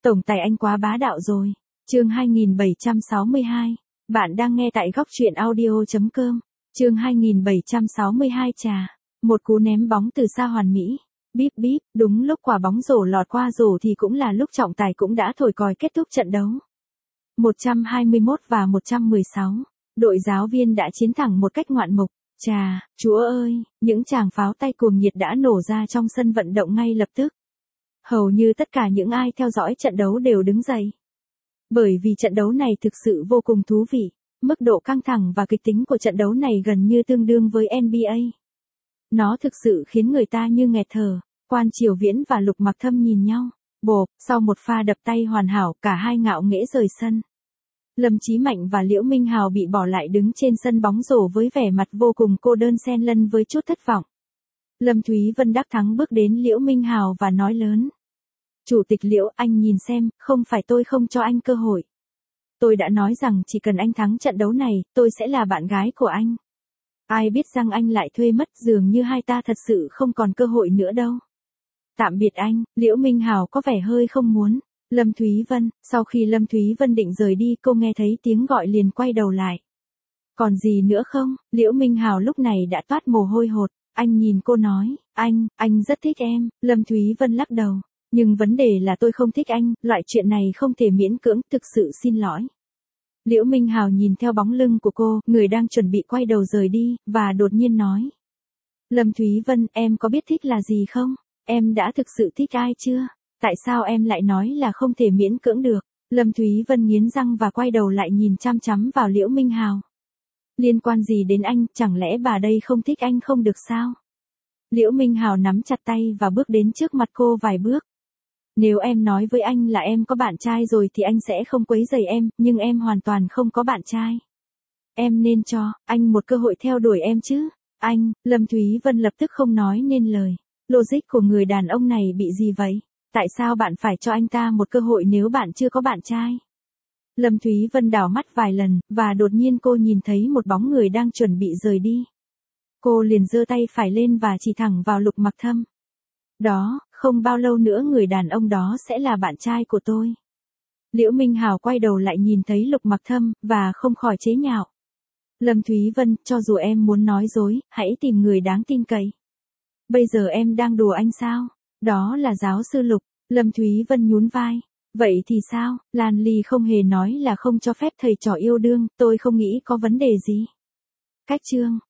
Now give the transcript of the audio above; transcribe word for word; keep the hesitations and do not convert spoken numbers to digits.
Tổng tài anh quá bá đạo rồi. Chương hai nghìn bảy trăm sáu mươi hai. Bạn đang nghe tại góc truyện audio chấm com. Chương hai nghìn bảy trăm sáu mươi hai trà. Một cú ném bóng từ xa hoàn mỹ. Bíp bíp, đúng lúc quả bóng rổ lọt qua rổ thì cũng là lúc trọng tài cũng đã thổi còi kết thúc trận đấu. một trăm hai mươi mốt và một trăm mười sáu. Đội giáo viên đã chiến thắng một cách ngoạn mục. Chà, chúa ơi, những tràng pháo tay cuồng nhiệt đã nổ ra trong sân vận động ngay lập tức. Hầu như tất cả những ai theo dõi trận đấu đều đứng dậy. Bởi vì trận đấu này thực sự vô cùng thú vị, mức độ căng thẳng và kịch tính của trận đấu này gần như tương đương với en bi a. Nó thực sự khiến người ta như nghẹt thở. Quan Triều Viễn và Lục Mặc Thâm nhìn nhau, bộp, sau một pha đập tay hoàn hảo cả hai ngạo nghễ rời sân. Lâm Chí Mạnh và Liễu Minh Hào bị bỏ lại đứng trên sân bóng rổ với vẻ mặt vô cùng cô đơn xen lẫn với chút thất vọng. Lâm Thúy Vân đắc thắng bước đến Liễu Minh Hào và nói lớn. Chủ tịch Liễu, anh nhìn xem, không phải tôi không cho anh cơ hội. Tôi đã nói rằng chỉ cần anh thắng trận đấu này, tôi sẽ là bạn gái của anh. Ai biết rằng anh lại thuê mất, dường như hai ta thật sự không còn cơ hội nữa đâu. Tạm biệt anh. Liễu Minh Hào có vẻ hơi không muốn. Lâm Thúy Vân, sau khi Lâm Thúy Vân định rời đi, cô nghe thấy tiếng gọi liền quay đầu lại. Còn gì nữa không? Liễu Minh Hào lúc này đã toát mồ hôi hột. Anh nhìn cô nói, anh, anh rất thích em. Lâm Thúy Vân lắc đầu. Nhưng vấn đề là tôi không thích anh, loại chuyện này không thể miễn cưỡng, thực sự xin lỗi. Liễu Minh Hào nhìn theo bóng lưng của cô, người đang chuẩn bị quay đầu rời đi, và đột nhiên nói. Lâm Thúy Vân, em có biết thích là gì không? Em đã thực sự thích ai chưa? Tại sao em lại nói là không thể miễn cưỡng được? Lâm Thúy Vân nghiến răng và quay đầu lại nhìn chăm chăm vào Liễu Minh Hào. Liên quan gì đến anh, chẳng lẽ bà đây không thích anh không được sao? Liễu Minh Hào nắm chặt tay và bước đến trước mặt cô vài bước. Nếu em nói với anh là em có bạn trai rồi thì anh sẽ không quấy rầy em, nhưng em hoàn toàn không có bạn trai. Em nên cho anh một cơ hội theo đuổi em chứ. Anh, Lâm Thúy Vân lập tức không nói nên lời. Logic của người đàn ông này bị gì vậy? Tại sao bạn phải cho anh ta một cơ hội nếu bạn chưa có bạn trai? Lâm Thúy Vân đảo mắt vài lần, và đột nhiên cô nhìn thấy một bóng người đang chuẩn bị rời đi. Cô liền giơ tay phải lên và chỉ thẳng vào Lục Mặc Thâm. Đó, không bao lâu nữa người đàn ông đó sẽ là bạn trai của tôi. Liễu Minh Hào quay đầu lại nhìn thấy Lục Mặc Thâm, và không khỏi chế nhạo. Lâm Thúy Vân, cho dù em muốn nói dối, hãy tìm người đáng tin cậy. Bây giờ em đang đùa anh sao? Đó là giáo sư Lục. Lâm Thúy Vân nhún vai. Vậy thì sao? Lan Ly không hề nói là không cho phép thầy trò yêu đương, tôi không nghĩ có vấn đề gì. Cách chương.